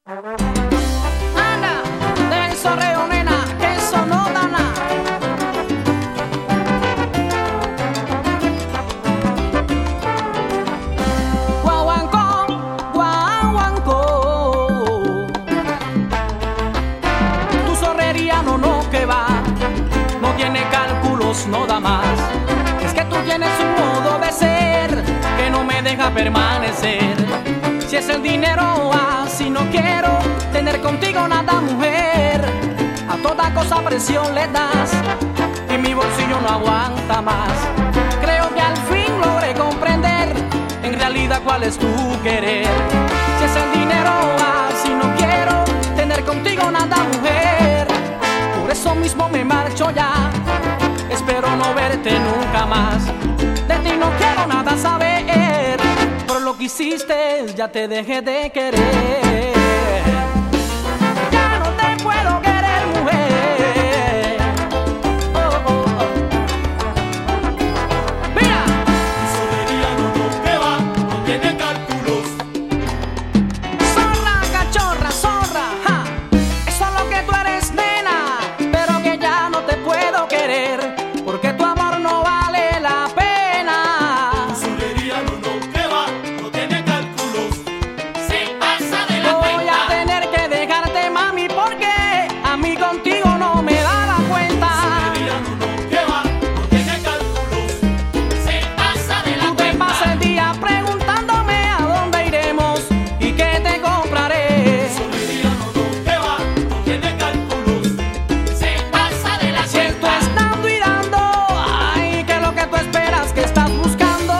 Ana, deja el sorreo, nena, que eso no da nada. Guaguancó, guaguancó. Tu sorrería no que va, no tiene cálculos, no da más. Es que tú tienes un modo de ser que no me deja permanecer. Si es el dinero, así no quiero tener contigo nada, mujer. A toda cosa presión le das y mi bolsillo no aguanta más. Creo que al fin logré comprender en realidad cuál es tu querer. Si es el dinero, así no quiero tener contigo nada, mujer. Por eso mismo me marcho ya, espero no verte nunca más. De ti no quiero nada saber, por lo que hiciste ya te dejé de querer. Ya no te puedo querer, mujer. Oh, oh, oh. Mira, Tu solería no que va, no tiene cálculos. zorra, cachorra, zorra, ja. Eso es lo que tú eres, nena, pero que ya no te puedo querer, porque tu amor no vale la pena. Tu solería no que va, no tiene cálculos. Se pasa de la Voy cuenta. a tener que dejarte, mami, porque a mí contigo no me da la cuenta. Solería no que va, no tiene cálculos. Se pasa de la Tú te cuenta. pasas el día preguntándome a dónde iremos y qué te compraré. Solería no que va, no tiene cálculos. Se pasa de la Siento cuenta. estando y dando, ay, que es lo que tú esperas, que estás buscando.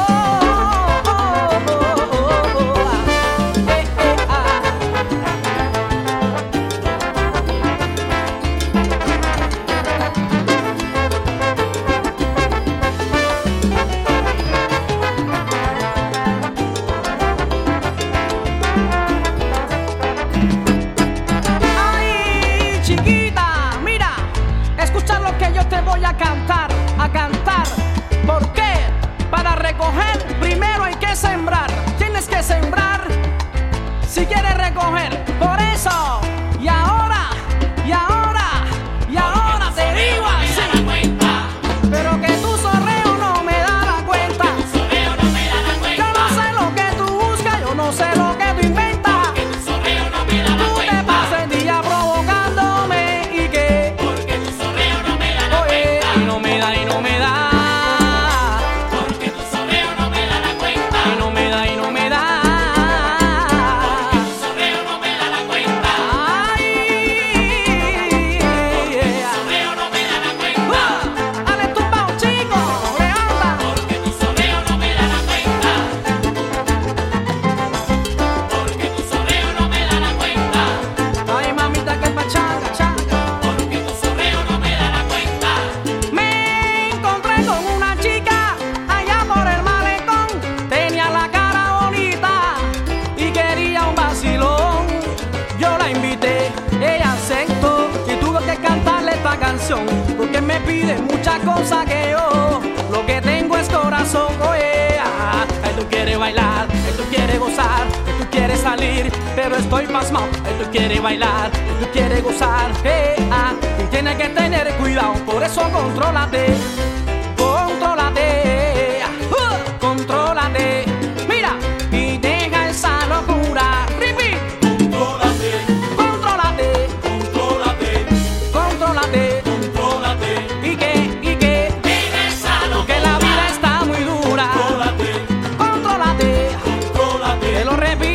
Ay, chiquita, mira, escucha lo que yo te voy a cantar, a cantar. ¿Por qué? Para recoger primero hay que sembrar. Tienes que sembrar si quieres recoger. Por eso, y ahora, y ahora, y ahora te digo Da la así. cuenta. Pero que tu sorreo no me da la cuenta. Sorreo no me da la Yo no cuenta. sé lo que tú buscas, yo no sé lo que tú inventas. Que tu sorreo no me da la Tú te cuenta. pasas el día provocándome y que, Porque tu sorreo no me da la oye, cuenta. y no me da, y no me da. Porque tu sorreo no me da la cuenta. Y no me da, y no me da. Porque tu sorreo no me da la cuenta. Ay, Sorreo no me da la cuenta. dale tumbao, chico, levanta. Porque tu sorreo no me da la cuenta. Porque tu sorreo no me da la cuenta. Ay, mamita, que pachanga, changa. Porque tu sorreo no me da la cuenta. Me encontré con una chica allá por el malecón. Tenía la cara bonita y quería un vacilón. Yo la invité, ella aceptó y tuve que cantarle esta canción, porque me pide muchas cosas que yo lo que tengo es corazón. Oye, tú quieres bailar, tú quieres gozar, tú quieres salir, pero estoy pasmado. Tú quieres bailar, tú quieres gozar, y tienes que tener cuidado. Por eso contrólate, contrólate, contrólate. Mira, y deja esa locura. Repeat. Contrólate, Contrólate, contrólate, contrólate. contrólate. Y que, Deja esa que la vida está muy dura. Contrólate, Contrólate, contrólate. te lo repito.